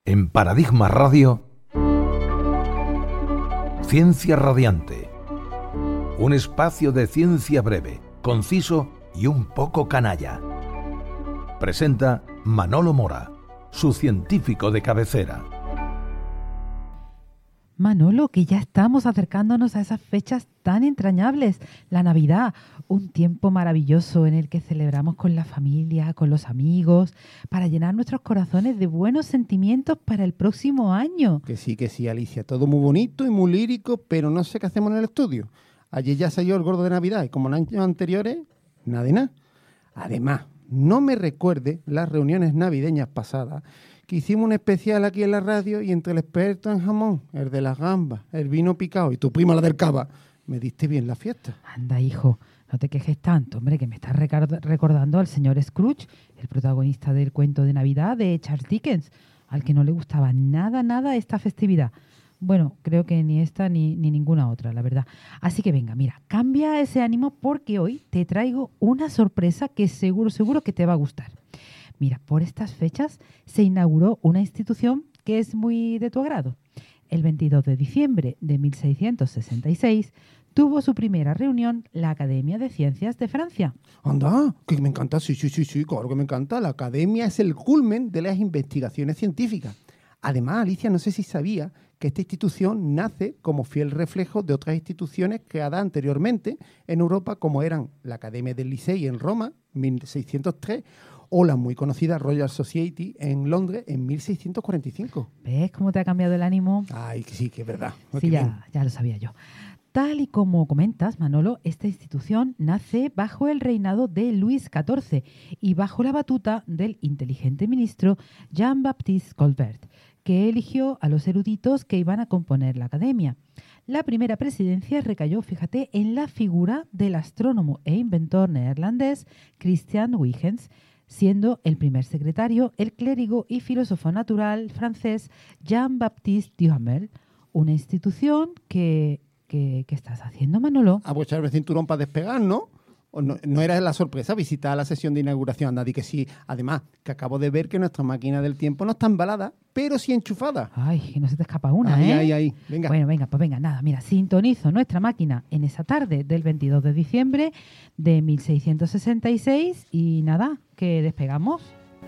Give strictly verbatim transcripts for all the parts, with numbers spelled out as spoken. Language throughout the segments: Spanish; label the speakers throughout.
Speaker 1: En Paradigma Radio, Ciencia Radiante. Un espacio de ciencia breve, conciso y un poco canalla. Presenta Manolo Mora, su científico de cabecera.
Speaker 2: Manolo, que ya estamos acercándonos a esas fechas tan entrañables. La Navidad, un tiempo maravilloso en el que celebramos con la familia, con los amigos, para llenar nuestros corazones de buenos sentimientos para el próximo año.
Speaker 3: Que sí, que sí, Alicia. Todo muy bonito y muy lírico, pero no sé qué hacemos en el estudio. Ayer ya salió el gordo de Navidad y como en años anteriores, nada de nada. Además, no me recuerde las reuniones navideñas pasadas que hicimos un especial aquí en la radio y entre el experto en jamón, el de las gambas, el vino picado y tu prima la del cava, me diste bien la fiesta.
Speaker 2: Anda, hijo, no te quejes tanto, hombre, que me estás record- recordando al señor Scrooge, el protagonista del cuento de Navidad de Charles Dickens, al que no le gustaba nada, nada esta festividad. Bueno, creo que ni esta ni, ni ninguna otra, la verdad. Así que venga, mira, cambia ese ánimo porque hoy te traigo una sorpresa que seguro, seguro que te va a gustar. Mira, por estas fechas se inauguró una institución que es muy de tu agrado. El veintidós de diciembre de mil seiscientos sesenta y seis tuvo su primera reunión la Academia de Ciencias de Francia.
Speaker 3: Anda, que me encanta, sí, sí, sí, sí, claro que me encanta. La academia es el culmen de las investigaciones científicas. Además, Alicia, no sé si sabía que esta institución nace como fiel reflejo de otras instituciones creadas anteriormente en Europa, como eran la Academia del Licey en Roma, mil seiscientos tres, o la muy conocida Royal Society en Londres en mil seiscientos cuarenta y cinco.
Speaker 2: ¿Ves cómo te ha cambiado el ánimo?
Speaker 3: Ay, sí, que es verdad.
Speaker 2: Sí,
Speaker 3: Qué
Speaker 2: ya,
Speaker 3: bien.
Speaker 2: ya lo sabía yo. Tal y como comentas, Manolo, esta institución nace bajo el reinado de Luis catorce y bajo la batuta del inteligente ministro Jean-Baptiste Colbert, que eligió a los eruditos que iban a componer la academia. La primera presidencia recayó, fíjate, en la figura del astrónomo e inventor neerlandés Christian Huygens, siendo el primer secretario el clérigo y filósofo natural francés Jean-Baptiste Duhamel. Una institución que... ¿Qué, ¿Qué estás haciendo, Manolo?
Speaker 3: A echar el cinturón para despegar, ¿no? ¿O no, no era la sorpresa visitar la sesión de inauguración? Nadie que sí. Además, que acabo de ver que nuestra máquina del tiempo no está embalada, pero sí enchufada.
Speaker 2: Ay, que no se te escapa una,
Speaker 3: ahí,
Speaker 2: ¿eh?
Speaker 3: Ahí, ahí, venga.
Speaker 2: Bueno, venga, pues venga, nada, mira, sintonizo nuestra máquina en esa tarde del veintidós de diciembre de mil seiscientos sesenta y seis y nada, que despegamos.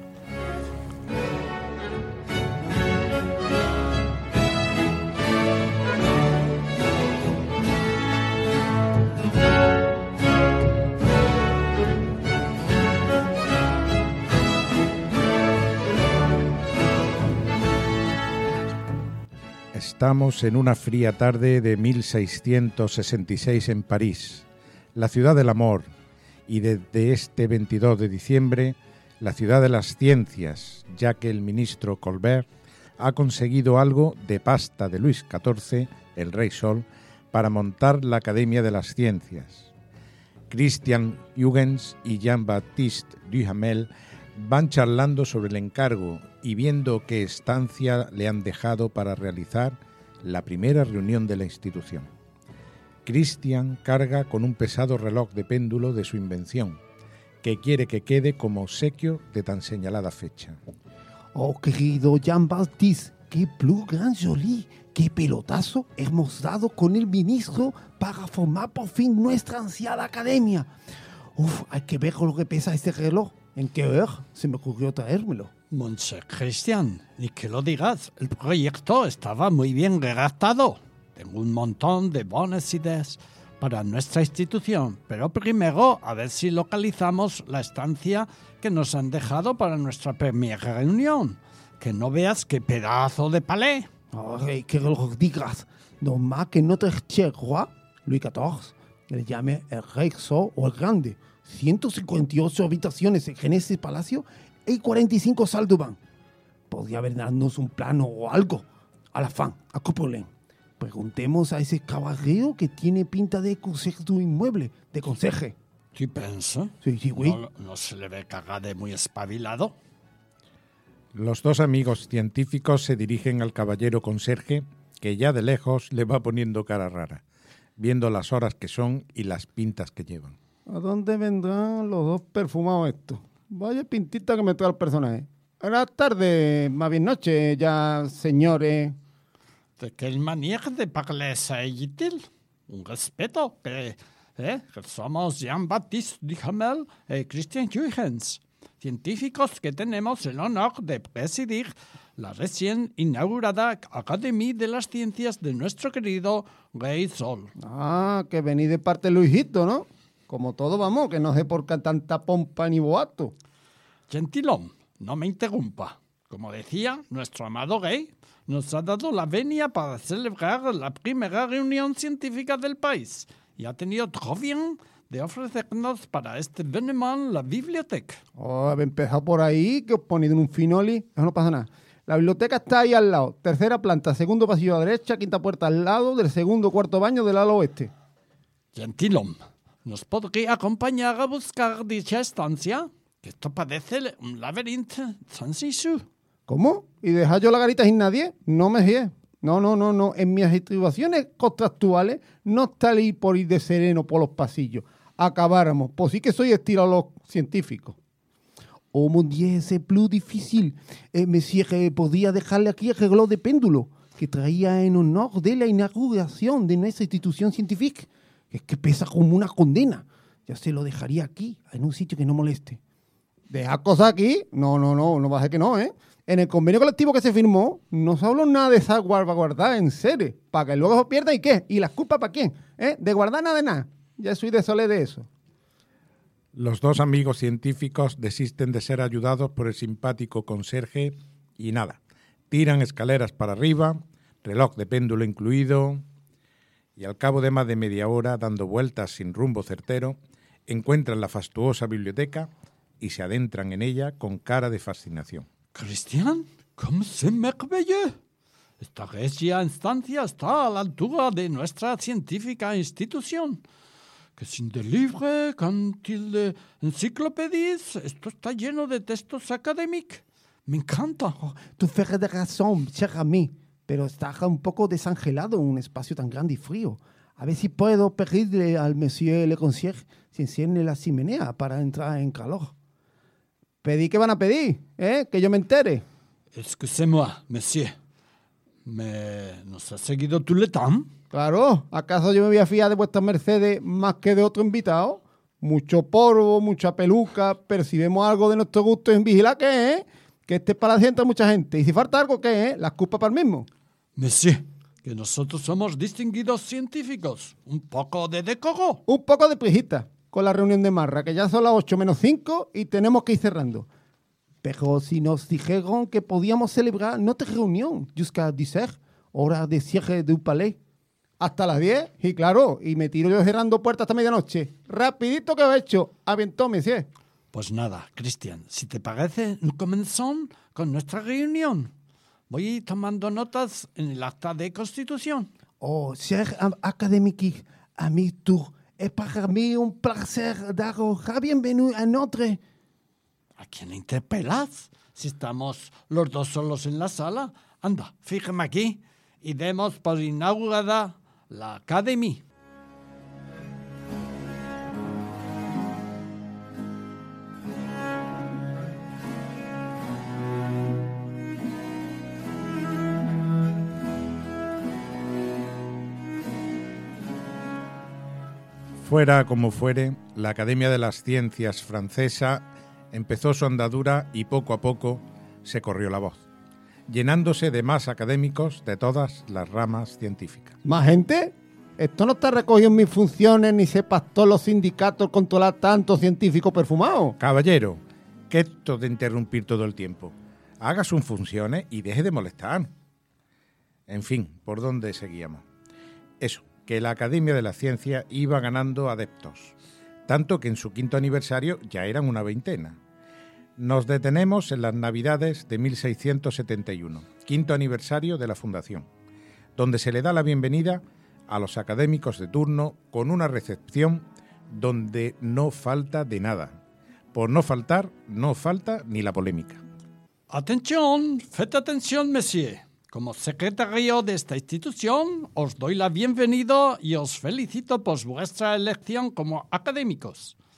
Speaker 4: Estamos en una fría tarde de mil seiscientos sesenta y seis en París, la ciudad del amor, y desde este veintidós de diciembre, la ciudad de las ciencias, ya que el ministro Colbert ha conseguido algo de pasta de Luis catorce, el Rey Sol, para montar la Academia de las Ciencias. Christian Huygens y Jean-Baptiste Duhamel van charlando sobre el encargo y viendo qué estancia le han dejado para realizar la primera reunión de la institución. Christian carga con un pesado reloj de péndulo de su invención, que quiere que quede como obsequio de tan señalada fecha.
Speaker 3: Oh, querido Jean-Baptiste, qué plus grand joli, qué pelotazo hemos dado con el ministro para formar por fin nuestra ansiada academia. Uf, hay que ver lo que pesa este reloj. ¿En qué hora se me ocurrió traérmelo?
Speaker 5: Monsieur Christian, ni que lo digas, el proyecto estaba muy bien redactado. Tengo un montón de buenas ideas para nuestra institución, pero primero a ver si localizamos la estancia que nos han dejado para nuestra primera reunión. Que no veas qué pedazo de palais.
Speaker 3: Ay, que lo digas. No más que notre cher roi, Luis catorce, le llame el Rey Sol o el Grande. ciento cincuenta y ocho habitaciones en ese palacio y cuarenta y cinco salles de bain. Podría haber darnos un plano o algo. A la fin, a Coupolén. Preguntemos a ese caballero que tiene pinta de consejo de un inmueble, de conserje.
Speaker 5: ¿Tú piensas?
Speaker 3: Sí, sí, güey.
Speaker 5: ¿No, no se le ve cara de muy espabilado?
Speaker 4: Los dos amigos científicos se dirigen al caballero conserje, que ya de lejos le va poniendo cara rara, viendo las horas que son y las pintas que llevan.
Speaker 3: ¿A dónde vendrán los dos perfumados estos? Vaya pintita que me trae el personaje. Buenas tardes, más bien noche, ya, señores.
Speaker 5: De quelle manière de parler s'agit-il? Un respeto que, eh, que somos Jean-Baptiste Duhamel y Christian Huygens, científicos que tenemos el honor de presidir la recién inaugurada Academia de las Ciencias de nuestro querido Rey Sol.
Speaker 3: Ah, que venís de parte de Luisito, ¿no? Como todo, vamos, que no sé por qué tanta pompa ni boato.
Speaker 5: Gentilón, no me interrumpa. Como decía, nuestro amado rey nos ha dado la venia para celebrar la primera reunión científica del país y ha tenido trop bien de ofrecernos para este evenement la biblioteca.
Speaker 3: Oh, habéis empezado por ahí, que os ponéis en un finoli. Eso no pasa nada. La biblioteca está ahí al lado. Tercera planta, segundo pasillo a la derecha, quinta puerta al lado del segundo cuarto baño del ala oeste.
Speaker 5: Gentilón, ¿nos podría acompañar a buscar dicha estancia? Que esto parece un laberinto sans issue.
Speaker 3: ¿Cómo? ¿Y dejar yo la garita sin nadie? No me fíes. No, no, no, no. En mis atribuciones contractuales no está ahí por ir de sereno por los pasillos. Acabáramos. Pues sí que soy estilo a los científicos. Oh, mon Dieu, c'est plus difícil. Eh, monsieur, eh, podría dejarle aquí el reloj de péndulo que traía en honor de la inauguración de nuestra institución científica. Es que pesa como una condena. Ya se lo dejaría aquí, en un sitio que no moleste. ¿Dejar cosas aquí? No, no, no, no va a ser que no, ¿eh? En el convenio colectivo que se firmó, no se habló nada de esa salvaguardar en serio, para que luego se pierda y qué, y las culpas para quién, ¿eh? De guardar nada de nada. Ya soy de solé de eso.
Speaker 4: Los dos amigos científicos desisten de ser ayudados por el simpático conserje y nada, tiran escaleras para arriba, reloj de péndulo incluido, y al cabo de más de media hora, dando vueltas sin rumbo certero, encuentran la fastuosa biblioteca y se adentran en ella con cara de fascinación.
Speaker 5: Christian, ¿cómo c'est merveilleux? Esta regia instancia está a la altura de nuestra científica institución. Que sin de livres, cantil de enciclopedias, esto está lleno de textos académicos. Me encanta.
Speaker 3: Oh, tu fais de razón, cher ami, pero está un poco desangelado en un espacio tan grande y frío. A ver si puedo pedirle al monsieur le concierge si enciende la chimenea para entrar en calor. ¿Pedí qué van a pedir? ¿Eh? Que yo me entere.
Speaker 5: Excusez-moi, monsieur. ¿Me nos ha seguido tout le temps?
Speaker 3: Claro, ¿acaso yo me voy a fiar de vuestras mercedes más que de otro invitado? Mucho polvo, mucha peluca, percibimos algo de nuestro gusto en vigilar, ¿qué es? Que este es para la gente de mucha gente. Y si falta algo, ¿qué es? Las culpas para el mismo.
Speaker 5: Monsieur, que nosotros somos distinguidos científicos. Un poco de decoro.
Speaker 3: Un poco de prejita con la reunión de Marra, que ya son las ocho menos cinco y tenemos que ir cerrando. Pero si nos dijeron que podíamos celebrar nuestra reunión jusqu'à dix heures, hora de cierre de un palais, hasta las diez, y claro, y me tiro yo cerrando puertas hasta medianoche. Rapidito que lo he hecho. Aventó, monsieur.
Speaker 5: Pues nada, Christian, si te parece, comenzamos con nuestra reunión. Voy tomando notas en el acta de constitución.
Speaker 3: Oh, cher académique, ami tour, es para mí un placer daros la bienvenue a notre...
Speaker 5: ¿A quién interpelas? Si estamos los dos solos en la sala. Anda, fíjame aquí y demos por inaugurada la academia.
Speaker 4: Fuera como fuere, la Academia de las Ciencias francesa empezó su andadura y poco a poco se corrió la voz, llenándose de más académicos de todas las ramas científicas.
Speaker 3: ¿Más gente? Esto no está recogido en mis funciones, ni se pactó los sindicatos controlar tantos científicos perfumados.
Speaker 4: Caballero, ¿qué esto de interrumpir todo el tiempo? Haga sus funciones y deje de molestar. En fin, ¿por dónde seguíamos? Eso, que la Academia de la Ciencia iba ganando adeptos, tanto que en su quinto aniversario ya eran una veintena. Nos detenemos en las Navidades de mil seiscientos setenta y uno, quinto aniversario de la fundación, donde se le da la bienvenida a los académicos de turno con una recepción donde no falta de nada. Por no faltar, no falta ni la polémica.
Speaker 5: Atención, faites atención, monsieur. Como secretario de esta institución, os doy la bienvenida y os felicito por vuestra elección como académicos.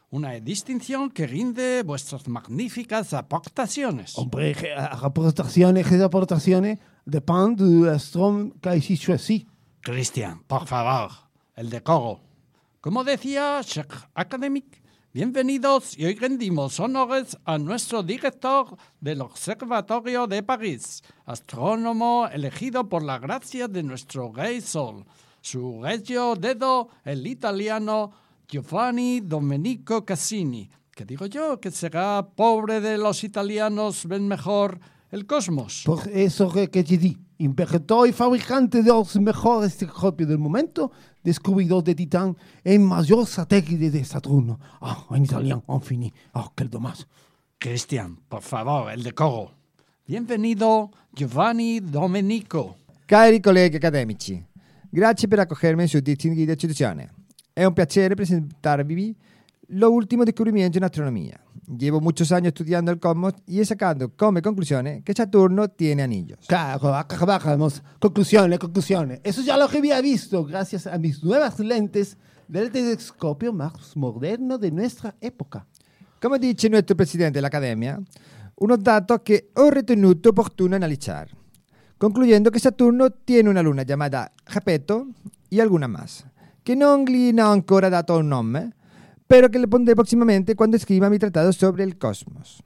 Speaker 5: Una distinción que rinde vuestras magníficas aportaciones.
Speaker 3: Hombre, que aportaciones, que aportaciones, depende del Strom que hayáis choisi.
Speaker 5: Cristian, por favor, el decoro. Como decía Cheikh Academic, bienvenidos y hoy rendimos honores a nuestro director del Observatorio de París, astrónomo elegido por la gracia de nuestro rey Sol, su regio dedo, el italiano Giovanni Domenico Cassini, que digo yo que será pobre de los italianos, ven mejor el cosmos.
Speaker 3: Por eso que, que te di, inventor y fabricante de los mejores telescopios del momento, descubridor de Titán, el mayor satélite de Saturno. Ah, oh, en italiano, infini. Ah, oh, quel dommage.
Speaker 5: Cristian, por favor, el decoro. Bienvenido, Giovanni Domenico.
Speaker 6: Cari colleghi accademici, grazie per accogliermi in su distinguida istituzione. È un piacere presentarvi lo último descubrimiento en astronomía. Llevo muchos años estudiando el cosmos y he sacado como conclusiones que Saturno tiene anillos.
Speaker 3: Claro, acabamos. Conclusiones, conclusiones. Eso ya lo que había visto gracias a mis nuevas lentes del telescopio más moderno de nuestra época.
Speaker 6: Come dice nuestro presidente de la Academia, unos datos que ho ritenuto opportuno analizar, concluyendo que Saturno tiene una luna llamada Geppetto y alguna más, que non gli ho ancora dato un nome, pero que le pondré próximamente cuando escriba mi tratado sobre el cosmos.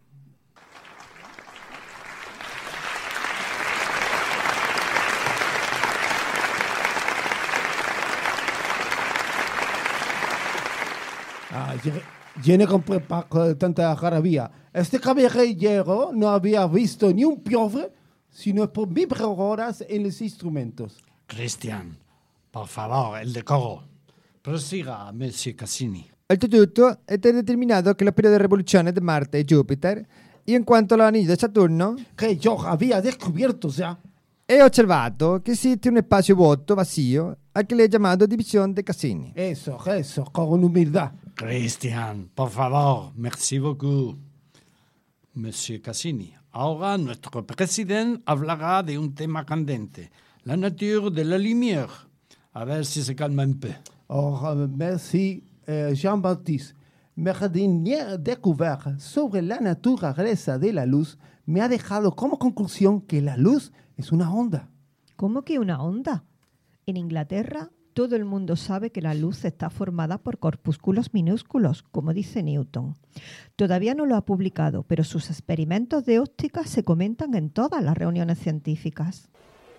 Speaker 3: Ah, yo, yo no compré pa- con tanta garabía. Este caballero no había visto ni un piobre, sino por mil horas en los instrumentos.
Speaker 5: Cristian, por favor, el decoro. Prosiga, Monsieur Cassini.
Speaker 6: Oltretutto, è determinato que los periodos de revoluciones de Marte y Júpiter, y en cuanto al anillo de Saturno,
Speaker 3: Que yo había descubierto ya.
Speaker 6: he osservato che esiste un espacio vuoto, vacío, al que le he llamado división de Cassini.
Speaker 3: Eso, eso, con humildad.
Speaker 5: Cristian, por favor, merci beaucoup. Monsieur Cassini, ahora nuestro presidente hablará de un tema candente, la nature de la lumière. A ver si se calma un peu.
Speaker 3: Oh, merci, euh, Jean-Baptiste. Mi dernière découverte sobre la naturaleza de la luz me ha dejado como conclusión que la luz es una onda.
Speaker 7: ¿Cómo que una onda? En Inglaterra, todo el mundo sabe que la luz está formada por corpúsculos minúsculos, como dice Newton. Todavía no lo ha publicado, pero sus experimentos de óptica se comentan en todas las reuniones científicas.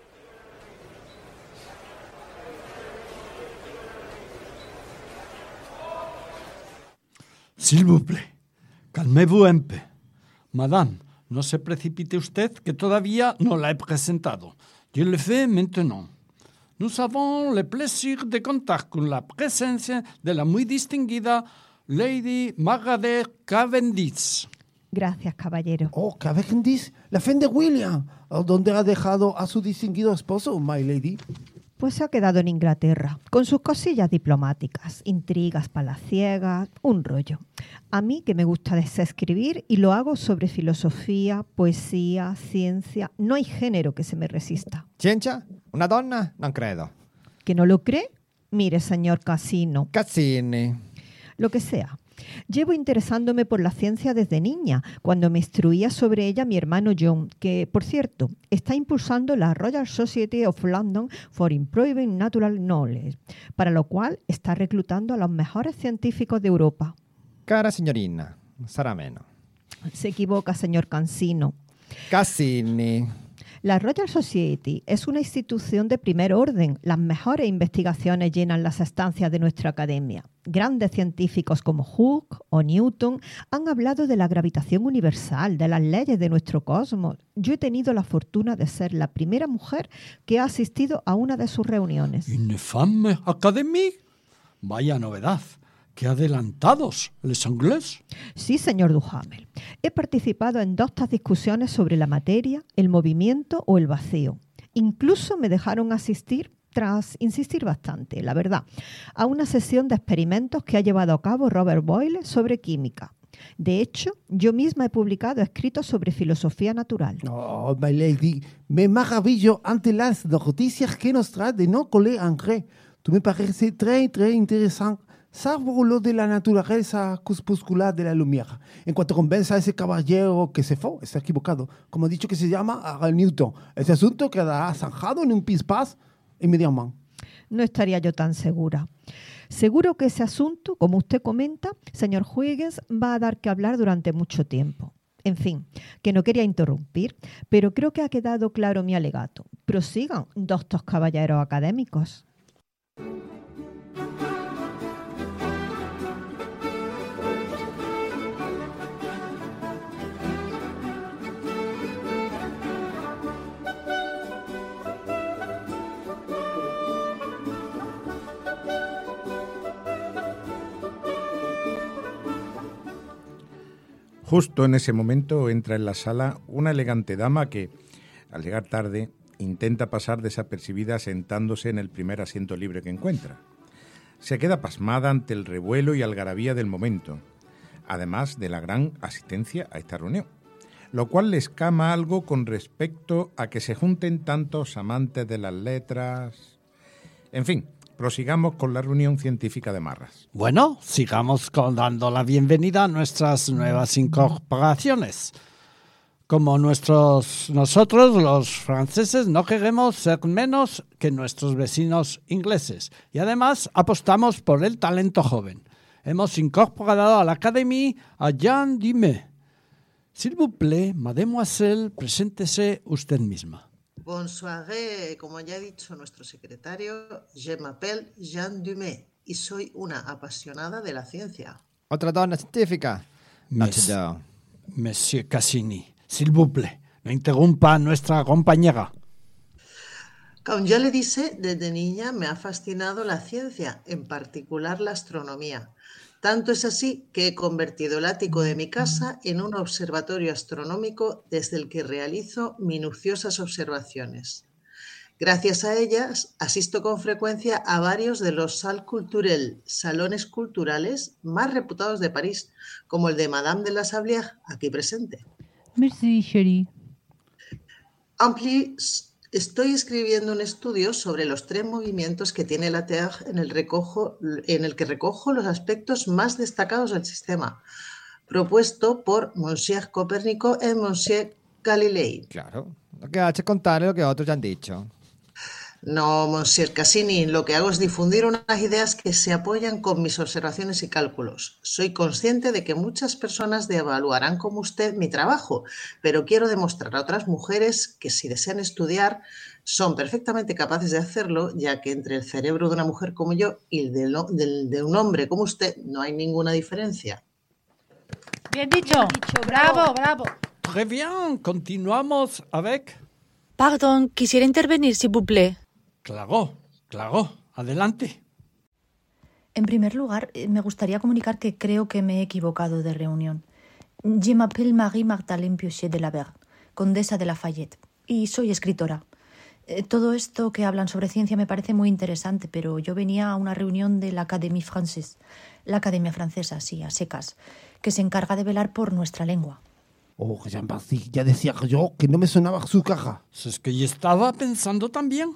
Speaker 5: S'il vous plaît, calmez-vous un peu. Madame, no se precipite usted, que todavía no la he presentado. Je le fais maintenant. Nous avons le plaisir de contar con la presencia de la muy distinguida Lady Margaret Cavendish.
Speaker 7: Gracias, caballero.
Speaker 3: Oh, Cavendish, la fe de William. ¿Dónde ha dejado a su distinguido esposo, my lady?
Speaker 7: Pues se ha quedado en Inglaterra, con sus cosillas diplomáticas, intrigas palaciegas, un rollo. A mí, que me gusta desescribir y lo hago sobre filosofía, poesía, ciencia, no hay género que se me resista.
Speaker 6: Ciencia? Una donna? Non credo.
Speaker 7: ¿Que no lo cree? Mire, señor Cassino,
Speaker 6: Cassini.
Speaker 7: lo que sea. Llevo interesándome por la ciencia desde niña, cuando me instruía sobre ella mi hermano John, que, por cierto, está impulsando la Royal Society of London for Improving Natural Knowledge, para lo cual está reclutando a los mejores científicos de Europa.
Speaker 6: Cara signorina, sarà meno.
Speaker 7: Se equivoca, señor Cassino.
Speaker 6: Cassini.
Speaker 7: La Royal Society es una institución de primer orden. Las mejores investigaciones llenan las estancias de nuestra academia. Grandes científicos como Hooke o Newton han hablado de la gravitación universal, de las leyes de nuestro cosmos. Yo he tenido la fortuna de ser la primera mujer que ha asistido a una de sus reuniones.
Speaker 5: ¿Une femme académie? Vaya novedad. ¡Qué adelantados, les anglais!
Speaker 7: Sí, señor Duhamel. He participado en dos discusiones sobre la materia, el movimiento o el vacío. Incluso me dejaron asistir, tras insistir bastante, la verdad, a una sesión de experimentos que ha llevado a cabo Robert Boyle sobre química. De hecho, yo misma he publicado escritos sobre filosofía natural.
Speaker 3: Oh, my lady, me maravillo ante las noticias que nos trae de no coller André. Tú me parece très, très interesante salvo lo de la naturaleza crepuscular de la lumière. En cuanto convenza a ese caballero que se fue, está equivocado. Como he dicho que se llama Isaac Newton. Ese asunto quedará zanjado en un pispás inmediatamente.
Speaker 7: No estaría yo tan segura. Seguro que ese asunto, como usted comenta, señor Huygens, va a dar que hablar durante mucho tiempo. En fin, que no quería interrumpir, pero creo que ha quedado claro mi alegato. Prosigan, doctos caballeros académicos.
Speaker 4: Justo en ese momento entra en la sala una elegante dama que, al llegar tarde, intenta pasar desapercibida sentándose en el primer asiento libre que encuentra. Se queda pasmada ante el revuelo y algarabía del momento, además de la gran asistencia a esta reunión, lo cual le escama algo con respecto a que se junten tantos amantes de las letras. En fin, prosigamos con la reunión científica de Marras.
Speaker 5: Bueno, sigamos con dando la bienvenida a nuestras nuevas incorporaciones. Como nuestros, nosotros, los franceses, no queremos ser menos que nuestros vecinos ingleses. Y además apostamos por el talento joven. Hemos incorporado a la Académie a Jeanne Dumais. S'il vous plaît, mademoiselle, preséntese usted misma.
Speaker 8: Bonsoir, como ya ha dicho nuestro secretario, je m'appelle Jeanne Dumais y soy una apasionada de la ciencia.
Speaker 6: Otra donna científica.
Speaker 5: Mes, Monsieur Cassini, s'il vous plaît, no interrumpa a nuestra compañera.
Speaker 8: Como ya le dije, desde niña me ha fascinado la ciencia, en particular la astronomía. Tanto es así que he convertido el ático de mi casa en un observatorio astronómico desde el que realizo minuciosas observaciones. Gracias a ellas, asisto con frecuencia a varios de los salles culturelles, salones culturales más reputados de París, como el de Madame de la Sablière, aquí presente.
Speaker 2: Merci, chérie.
Speaker 8: En plus, estoy escribiendo un estudio sobre los tres movimientos que tiene la Terre en el, recojo, en el que recojo los aspectos más destacados del sistema, propuesto por Monsieur Copérnico y Monsieur Galilei.
Speaker 6: Claro, lo que hace es contar lo que otros ya han dicho.
Speaker 8: No, Monsieur Cassini, lo que hago es difundir unas ideas que se apoyan con mis observaciones y cálculos. Soy consciente de que muchas personas devaluarán como usted mi trabajo, pero quiero demostrar a otras mujeres que si desean estudiar son perfectamente capaces de hacerlo, ya que entre el cerebro de una mujer como yo y el de, de, de un hombre como usted no hay ninguna diferencia.
Speaker 2: Bien dicho, Bien dicho bravo, bravo.
Speaker 5: Très bien, continuamos avec...
Speaker 9: Pardon, quisiera intervenir, s'il vous plaît.
Speaker 5: Claro, claro, adelante.
Speaker 9: En primer lugar, me gustaría comunicar que creo que me he equivocado de reunión. Je m'appelle Marie-Magdalene Piochet de la Verre, condesa de Lafayette, y soy escritora. Todo esto que hablan sobre ciencia me parece muy interesante, pero yo venía a una reunión de la Académie Française, la Academia Francesa, sí, a secas, que se encarga de velar por nuestra lengua.
Speaker 3: Oh, Jean-Baptiste, ya decía yo que no me sonaba su caja.
Speaker 5: Es que yo estaba pensando también.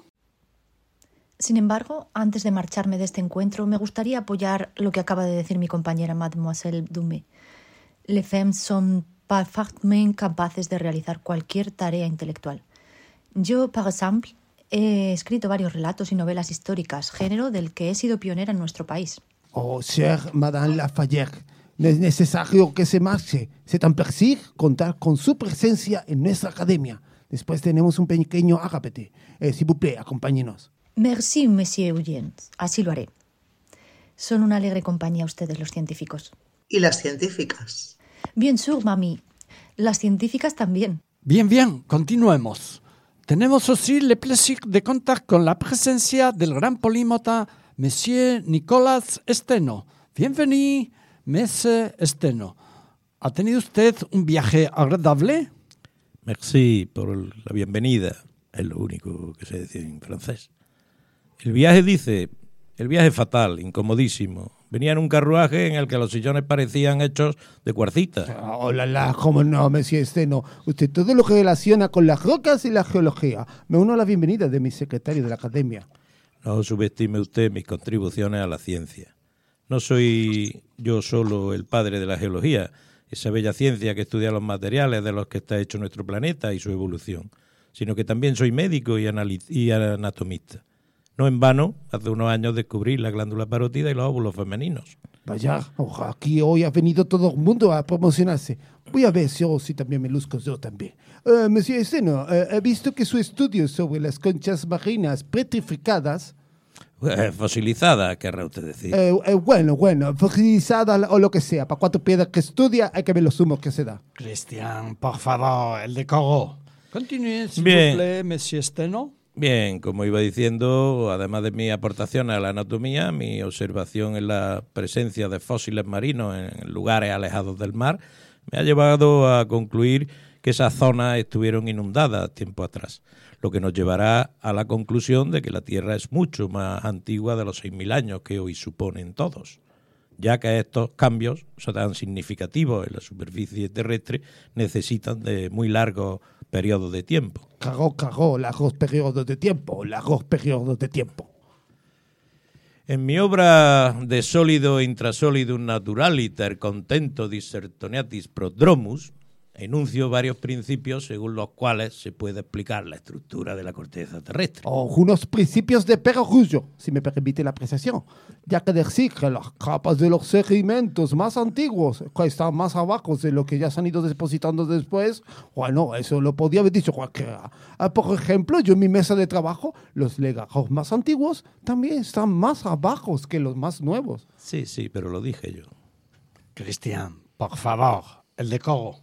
Speaker 9: Sin embargo, antes de marcharme de este encuentro, me gustaría apoyar lo que acaba de decir mi compañera Mademoiselle Dumais. Les femmes son parfaitement capaces de realizar cualquier tarea intelectual. Yo, por ejemplo, he escrito varios relatos y novelas históricas, género del que he sido pionera en nuestro país.
Speaker 3: Oh, chère Madame Lafayette, no es necesario que se marche. C'est un plaisir contar con su presencia en nuestra academia. Después tenemos un pequeño agapete. Eh, s'il vous plaît, acompáñenos.
Speaker 9: Merci, monsieur Huygens. Así lo haré. Son una alegre compañía ustedes, los científicos.
Speaker 8: ¿Y las científicas?
Speaker 9: Bien sûr, mami. Las científicas también.
Speaker 5: Bien, bien, continuemos. Tenemos aussi le plaisir de contar con la presencia del gran polímota Monsieur Nicolas Steno. Bienvenido, Monsieur Steno. ¿Ha tenido usted un viaje agradable?
Speaker 10: Merci por la bienvenida. Es lo único que sé decir en francés. El viaje, dice, el viaje fatal, incomodísimo. Venía en un carruaje en el que los sillones parecían hechos de cuarcita.
Speaker 3: Oh, la, la, cómo no, Monsieur Steno. Usted todo lo que relaciona con las rocas y la geología. Me uno a la bienvenida de mi secretario de la academia.
Speaker 10: No subestime usted mis contribuciones a la ciencia. No soy yo solo el padre de la geología, esa bella ciencia que estudia los materiales de los que está hecho nuestro planeta y su evolución, sino que también soy médico y, analiz- y anatomista. No en vano, hace unos años descubrí la glándula parótida y los óvulos femeninos.
Speaker 3: Vaya, ojalá, aquí hoy ha venido todo el mundo a promocionarse. Voy a ver si, si también me luzco yo también. Uh, Monsieur Steno, uh, he visto que su estudio sobre las conchas marinas petrificadas...
Speaker 10: Eh, fosilizada, querrá usted decir.
Speaker 3: Eh, eh, bueno, bueno, fosilizada o lo que sea. Para cuatro piedras que estudia hay que ver los humos que se da.
Speaker 5: Cristian, por favor, el decoro. Continúe, s'il
Speaker 10: Bien.
Speaker 5: vous plaît, Monsieur Steno.
Speaker 10: Bien, como iba diciendo, además de mi aportación a la anatomía, mi observación en la presencia de fósiles marinos en lugares alejados del mar me ha llevado a concluir que esas zonas estuvieron inundadas tiempo atrás, lo que nos llevará a la conclusión de que la Tierra es mucho más antigua de los seis mil años que hoy suponen todos, ya que estos cambios, o sea, tan significativos en la superficie terrestre, necesitan de muy largos periodos de tiempo.
Speaker 3: Cagó, cagó, largos periodos de tiempo, largos periodos de tiempo.
Speaker 10: En mi obra De solido intrasolidum naturaliter contento dissertoniatis prodromus, enuncio varios principios según los cuales se puede explicar la estructura de la corteza terrestre.
Speaker 3: O unos principios de perogrullo, si me permite la apreciación, ya que decir que las capas de los sedimentos más antiguos que están más abajo de lo que ya se han ido depositando después, bueno, eso lo podía haber dicho cualquiera. Ah, por ejemplo, yo en mi mesa de trabajo, los legajos más antiguos también están más abajo que los más nuevos.
Speaker 10: Sí, sí, pero lo dije yo.
Speaker 5: Cristian, por favor, el decoro.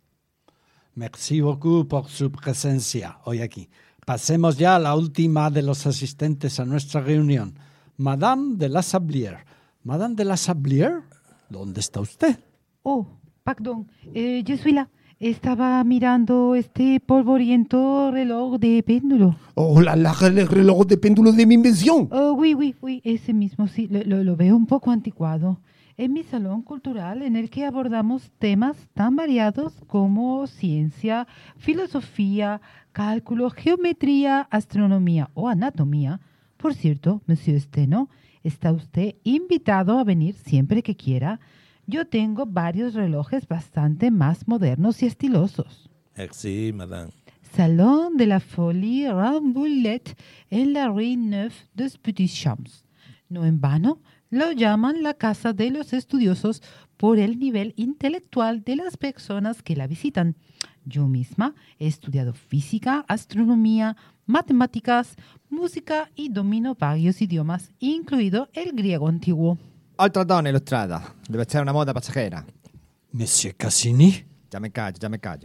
Speaker 5: Merci beaucoup por su presencia hoy aquí. Pasemos ya a la última de los asistentes a nuestra reunión, Madame de la Sablière. Madame de la Sablière, ¿dónde está usted?
Speaker 2: Oh, perdón, eh, yo soy la. Estaba mirando este polvoriento reloj de péndulo.
Speaker 3: Oh, la, la, el reloj de péndulo de mi invención.
Speaker 2: Oh, oui, oui, oui, ese mismo, sí, lo, lo, lo veo un poco anticuado. En mi salón cultural en el que abordamos temas tan variados como ciencia, filosofía, cálculo, geometría, astronomía o anatomía. Por cierto, Monsieur Steno, está usted invitado a venir siempre que quiera. Yo tengo varios relojes bastante más modernos y estilosos.
Speaker 10: Merci, madame.
Speaker 2: Salón de la Folie Rambouillet en la Rue Neuf des Petits Champs. No en vano, lo llaman la casa de los estudiosos por el nivel intelectual de las personas que la visitan. Yo misma he estudiado física, astronomía, matemáticas, música y domino varios idiomas, incluido el griego antiguo.
Speaker 6: Altra donna illustrata. Deve essere una moda passaggera.
Speaker 5: Monsieur Cassini.
Speaker 6: Ya me callo, ya me callo.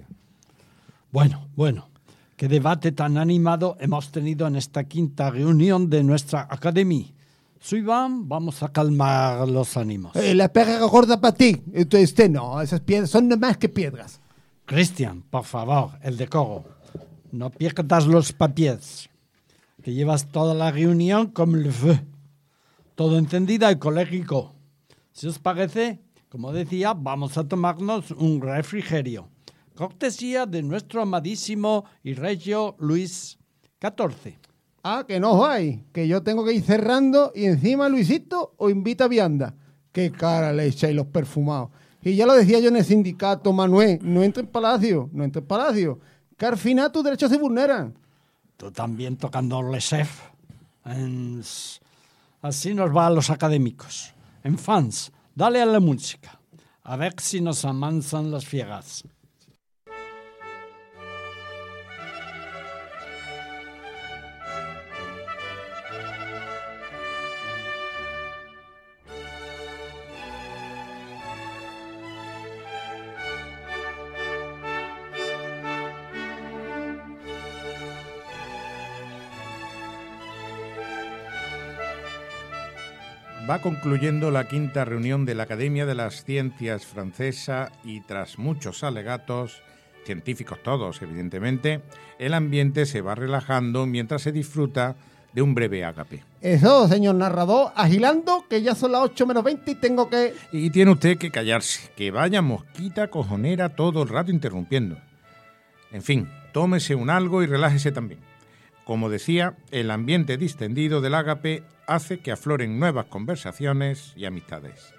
Speaker 5: Bueno, bueno. Qué debate tan animado hemos tenido en esta quinta reunión de nuestra academia. Suivant, vamos a calmar los ánimos.
Speaker 3: Eh, la perra gorda para ti, este no, esas piedras son nada más que piedras.
Speaker 5: Cristian, por favor, el decoro. No pierdas los papiers, que llevas toda la reunión como le feu. Todo entendido y colérico. Si os parece, como decía, vamos a tomarnos un refrigerio. Cortesía de nuestro amadísimo y regio Luis catorce.
Speaker 3: Ah, que no hay, que yo tengo que ir cerrando y encima Luisito o invita a vianda. Qué cara le echáis los perfumados. Y ya lo decía yo en el sindicato, Manuel, no entre en palacio, no entre en palacio, que al final tus derechos se vulneran.
Speaker 5: Tú también tocando le chef. En... Así nos va a los académicos. En fans, dale a la música. A ver si nos amansan las fieras.
Speaker 4: Va concluyendo la quinta reunión de la Academia de las Ciencias Francesa y tras muchos alegatos, científicos todos evidentemente, el ambiente se va relajando mientras se disfruta de un breve ágape.
Speaker 3: Eso, señor narrador, agilando, que ya son las ocho menos veinte y tengo que...
Speaker 4: Y tiene usted que callarse, que vaya mosquita cojonera todo el rato interrumpiendo. En fin, tómese un algo y relájese también. Como decía, el ambiente distendido del ágape hace que afloren nuevas conversaciones y amistades.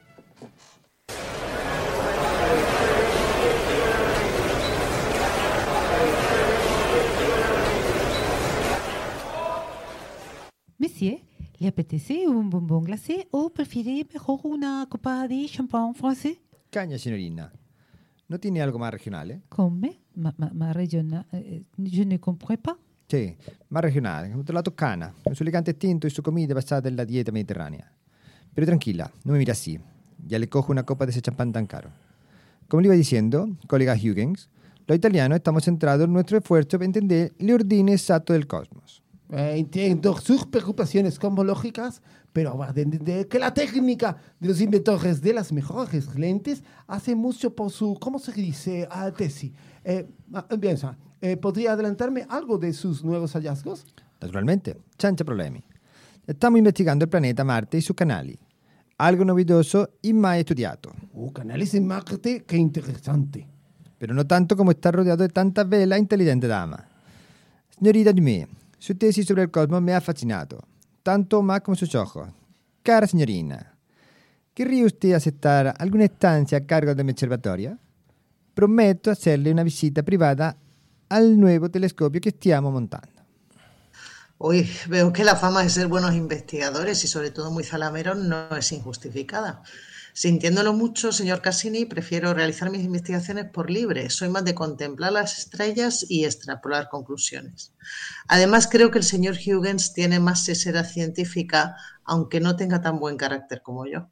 Speaker 2: Monsieur, ¿le apetece un bombón glacé o prefiere mejor una copa de champán francés?
Speaker 6: Caña, signorina. ¿No tiene algo más regional, eh?
Speaker 2: Come? Ma, ma, ma regional? Eh, je ne comprends pas.
Speaker 6: Sí, más regional, como la Toscana, con su elegante tinto y su comida basada en la dieta mediterránea. Pero tranquila, no me mira así. Ya le cojo una copa de ese champán tan caro. Como le iba diciendo, colega Huygens, los italianos estamos centrados en nuestro esfuerzo para entender el orden exacto del cosmos.
Speaker 3: Eh, entiendo sus preocupaciones cosmológicas, pero habrá de entender que la técnica de los inventores de las mejores lentes hace mucho por su, ¿cómo se dice? Ah, tesis. Eh, bien, eh, ¿podría adelantarme algo de sus nuevos hallazgos?
Speaker 6: Naturalmente, senza problemi. Estamos investigando el planeta Marte y sus canali. Algo novedoso y más estudiado.
Speaker 3: Oh, canales en Marte, qué interesante.
Speaker 6: Pero no tanto como estar rodeado de tantas velas inteligente dama. Señorita Dumé, su tesis sobre el cosmos me ha fascinado, tanto más como sus ojos. Cara signorina, ¿querría usted aceptar alguna estancia a cargo de mi observatorio? Prometo hacerle una visita privada al nuevo telescopio que stiamo montando.
Speaker 8: Uy, veo que la fama de ser buenos investigadores y sobre todo muy zalameros no es injustificada. Sintiéndolo mucho, señor Cassini, prefiero realizar mis investigaciones por libre. Soy más de contemplar las estrellas y extrapolar conclusiones. Además, creo que el señor Huygens tiene más sesera científica, aunque no tenga tan buen carácter como yo.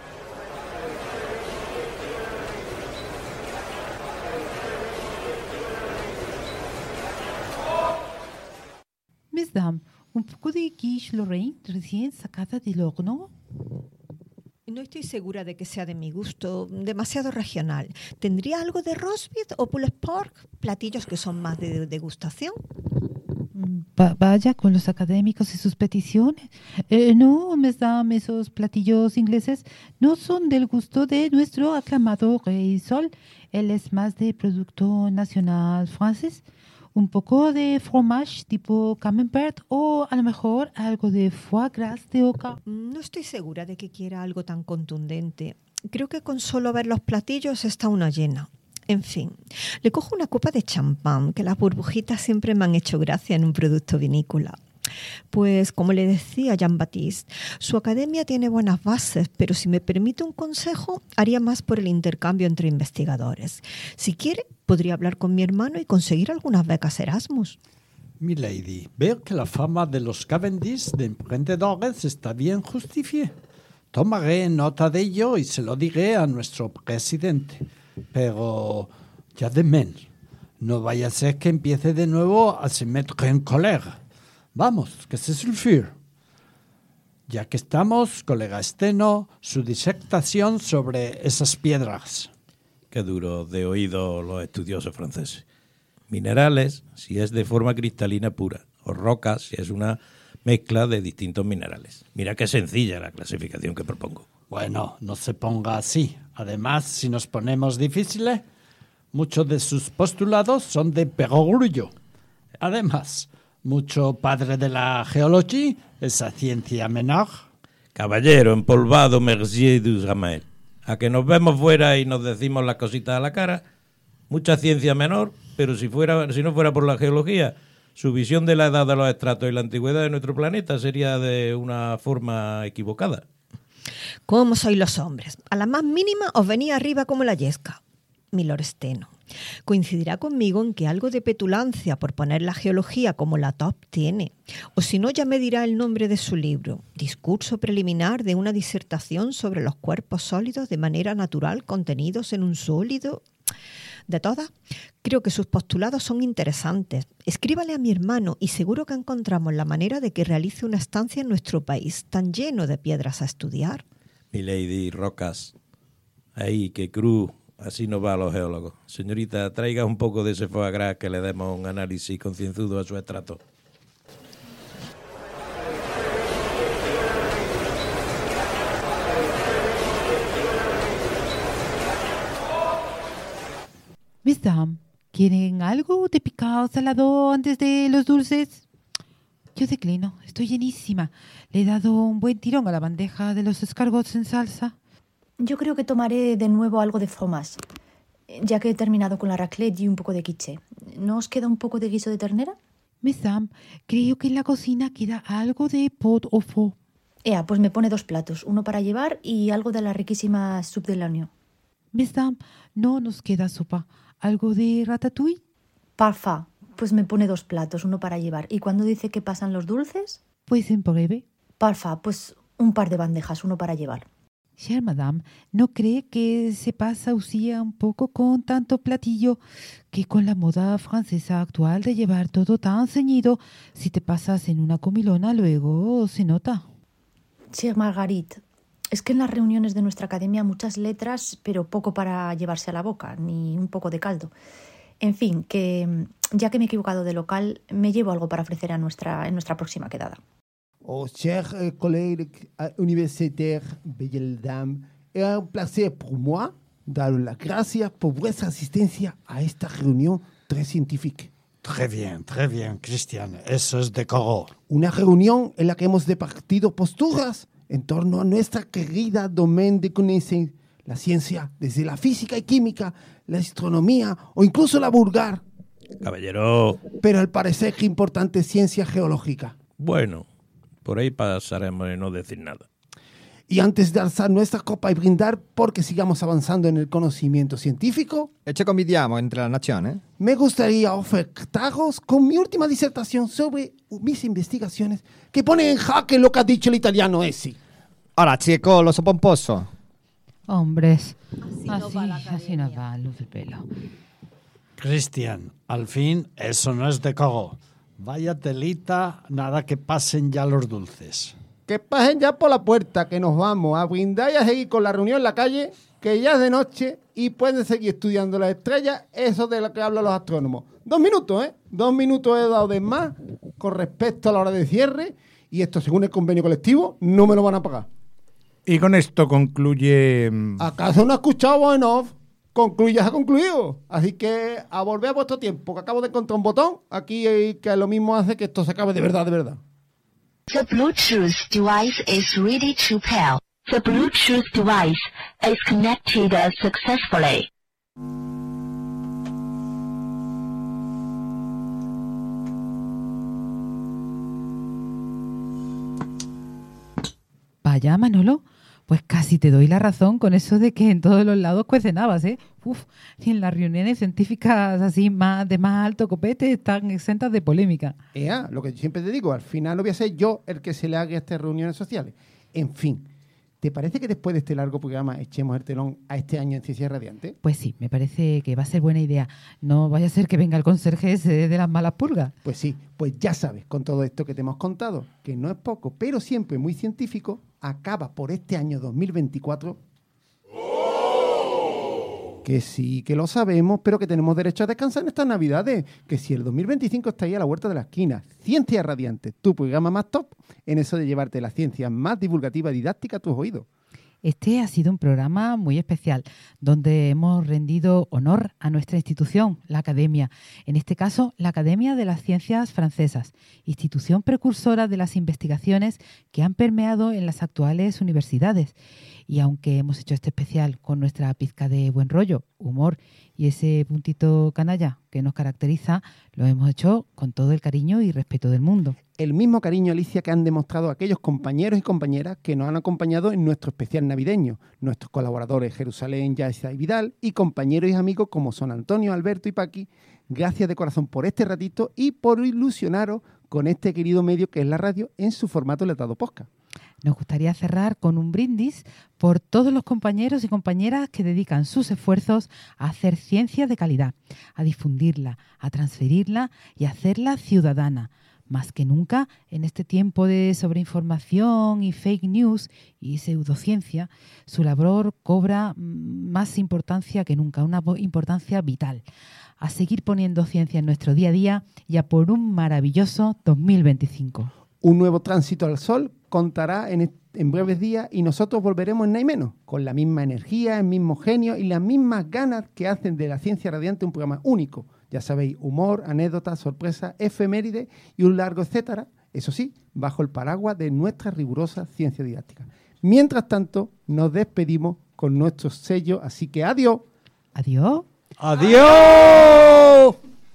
Speaker 2: Mesdames, un poco de quiche Lorraine recién sacada del horno.
Speaker 7: No estoy segura de que sea de mi gusto, demasiado regional. ¿Tendría algo de roast beef o pulled pork? Platillos que son más de degustación.
Speaker 2: Va- vaya con los académicos y sus peticiones. Eh, no, mesdames, esos platillos ingleses no son del gusto de nuestro aclamado Rey Sol. Él es más de producto nacional francés. Un poco de fromage tipo camembert o a lo mejor algo de foie gras de oca.
Speaker 7: No estoy segura de que quiera algo tan contundente. Creo que con solo ver los platillos está una llena. En fin, le cojo una copa de champán, que las burbujitas siempre me han hecho gracia en un producto vinícola. Pues, como le decía Jean-Baptiste, su academia tiene buenas bases, pero si me permite un consejo, haría más por el intercambio entre investigadores. Si quiere, podría hablar con mi hermano y conseguir algunas becas Erasmus.
Speaker 5: Milady, veo que la fama de los Cavendish de emprendedores está bien justificada. Tomaré nota de ello y se lo diré a nuestro presidente. Pero ya de menos, no vaya a ser que empiece de nuevo a se meter en colère. Vamos, que se sulfure. Ya que estamos, colega Steno, su disertación sobre esas piedras.
Speaker 10: Qué duro de oído los estudiosos franceses. Minerales, si es de forma cristalina pura, o rocas, si es una mezcla de distintos minerales. Mira qué sencilla la clasificación que propongo.
Speaker 5: Bueno, no se ponga así. Además, si nos ponemos difíciles, muchos de sus postulados son de perogrullo. Además, mucho padre de la geología, esa ciencia menor.
Speaker 10: Caballero empolvado Mercier du Ramel. A que nos vemos fuera y nos decimos las cositas a la cara. Mucha ciencia menor, pero si fuera, si no fuera por la geología, su visión de la edad de los estratos y la antigüedad de nuestro planeta sería de una forma equivocada.
Speaker 7: ¿Cómo sois los hombres? A la más mínima os venía arriba como la yesca. Milord Steno, coincidirá conmigo en que algo de petulancia por poner la geología como la top tiene. O si no, ya me dirá el nombre de su libro. Discurso preliminar de una disertación sobre los cuerpos sólidos de manera natural contenidos en un sólido. De todas, creo que sus postulados son interesantes. Escríbale a mi hermano y seguro que encontramos la manera de que realice una estancia en nuestro país tan lleno de piedras a estudiar.
Speaker 10: Milady, rocas. Ahí, que cruz. Así no va a los geólogos. Señorita, traiga un poco de ese foie gras que le demos un análisis concienzudo a su estrato.
Speaker 2: Mesdames, ¿quieren algo de picado salado antes de los dulces? Yo declino, estoy llenísima. Le he dado un buen tirón a la bandeja de los escargots en salsa.
Speaker 9: Yo creo que tomaré de nuevo algo de fromage, ya que he terminado con la raclette y un poco de quiche. ¿No os queda un poco de guiso de ternera?
Speaker 2: Mesdames, creo que en la cocina queda algo de pot au feu.
Speaker 9: Ea, pues me pone dos platos, uno para llevar y algo de la riquísima soupe de l'agneau.
Speaker 2: Mesdames, no nos queda sopa. ¿Algo de ratatouille?
Speaker 9: Parfa, pues me pone dos platos, uno para llevar. ¿Y cuando dice que pasan los dulces?
Speaker 2: Pues en breve.
Speaker 9: Parfa, pues un par de bandejas, uno para llevar.
Speaker 2: Chère madame, ¿no cree que se pasa usía un poco con tanto platillo que con la moda francesa actual de llevar todo tan ceñido, si te pasas en una comilona luego se nota?
Speaker 9: Chère Marguerite, es que en las reuniones de nuestra academia muchas letras, pero poco para llevarse a la boca, ni un poco de caldo. En fin, que ya que me he equivocado de local, me llevo algo para ofrecer a nuestra, en nuestra próxima quedada.
Speaker 3: Oh, chers euh, collègues euh, universitaires, belles dames, es un placer pour moi dar las gracias por vuestra asistencia a esta reunión très científica.
Speaker 5: Très bien, très bien, Christian. Eso es decoro.
Speaker 3: Una reunión en la que hemos departido posturas en torno a nuestra querida domaine de connaissance, la ciencia, desde la física y química, la astronomía o incluso la vulgar.
Speaker 10: Caballero,
Speaker 3: Pero al parecer que importante ciencia geológica.
Speaker 10: bueno, por ahí pasaremos de no decir nada.
Speaker 3: Y antes de alzar nuestra copa y brindar porque sigamos avanzando en el conocimiento científico,
Speaker 6: E ci convidiamo entre la nazione.
Speaker 3: me gustaría ofertaros con mi última disertación sobre mis investigaciones que ponen en jaque lo que ha dicho el italiano ese.
Speaker 6: Ora, chico, lo so pomposo.
Speaker 2: Hombres,
Speaker 7: Así
Speaker 2: así,
Speaker 7: no va la
Speaker 2: así
Speaker 7: academia.
Speaker 2: nos va luz del pelo.
Speaker 5: Christian, al fin, eso no es decoro. Vaya telita, nada que pasen ya los dulces.
Speaker 3: Que pasen ya por la puerta, que nos vamos a brindar y a seguir con la reunión en la calle, que ya es de noche y pueden seguir estudiando las estrellas, eso de lo que hablan los astrónomos. Dos minutos, ¿eh? Dos minutos he dado de más con respecto a la hora de cierre y esto, según el convenio colectivo, no me lo van a pagar.
Speaker 4: Y con esto concluye... mm,
Speaker 3: ¿Acaso no ha escuchado voz en off? Concluye, ya ha concluido. Así que a volver a vuestro tiempo, que acabo de encontrar un botón aquí eh, que lo mismo hace que esto se acabe de verdad, de verdad.
Speaker 11: The Bluetooth device is ready to pair. The Bluetooth device is connected successfully.
Speaker 2: Vaya, Manolo, pues casi te doy la razón con eso de que en todos los lados cuecen habas, ¿eh? Uf, y en las reuniones científicas así más de más alto copete están exentas de polémica.
Speaker 3: Ea, lo que yo siempre te digo, al final no voy a ser yo el que se le haga estas reuniones sociales. En fin, ¿te parece que después de este largo programa echemos el telón a este año en Ciencia Radiante?
Speaker 2: Pues sí, me parece que va a ser buena idea. No vaya a ser que venga el conserje ese de las malas pulgas.
Speaker 3: Pues sí, pues ya sabes, con todo esto que te hemos contado, que no es poco, pero siempre muy científico, acaba por este año dos mil veinticuatro. Que sí, que lo sabemos, pero que tenemos derecho a descansar en estas Navidades. Que si el dos mil veinticinco está ahí a la vuelta de la esquina. Ciencia Radiante, tu programa más top en eso de llevarte la ciencia más divulgativa y didáctica a tus oídos.
Speaker 2: Este ha sido un programa muy especial, donde hemos rendido honor a nuestra institución, la Academia, en este caso la Academia de las Ciencias Francesas, institución precursora de las investigaciones que han permeado en las actuales universidades. Y aunque hemos hecho este especial con nuestra pizca de buen rollo, humor y ese puntito canalla que nos caracteriza, lo hemos hecho con todo el cariño y respeto del mundo.
Speaker 3: El mismo cariño, Alicia, que han demostrado aquellos compañeros y compañeras que nos han acompañado en nuestro especial navideño, nuestros colaboradores Jerusalén, Yaisa y Vidal, y compañeros y amigos como son Antonio, Alberto y Paqui. Gracias de corazón por este ratito y por ilusionaros con este querido medio que es la radio en su formato letado podcast.
Speaker 2: Nos gustaría cerrar con un brindis por todos los compañeros y compañeras que dedican sus esfuerzos a hacer ciencia de calidad, a difundirla, a transferirla y a hacerla ciudadana. Más que nunca, en este tiempo de sobreinformación y fake news y pseudociencia, su labor cobra más importancia que nunca, una importancia vital. A seguir poniendo ciencia en nuestro día a día y a por un maravilloso dos mil veinticinco.
Speaker 3: Un nuevo tránsito al sol contará en, en breves días y nosotros volveremos en nada y menos, con la misma energía, el mismo genio y las mismas ganas que hacen de la Ciencia Radiante un programa único. Ya sabéis, humor, anécdotas, sorpresas, efemérides y un largo etcétera Eso sí, bajo el paraguas de nuestra rigurosa ciencia didáctica. Mientras tanto, nos despedimos con nuestro sello, así que adiós.
Speaker 2: Adiós.
Speaker 5: ¡Adiós!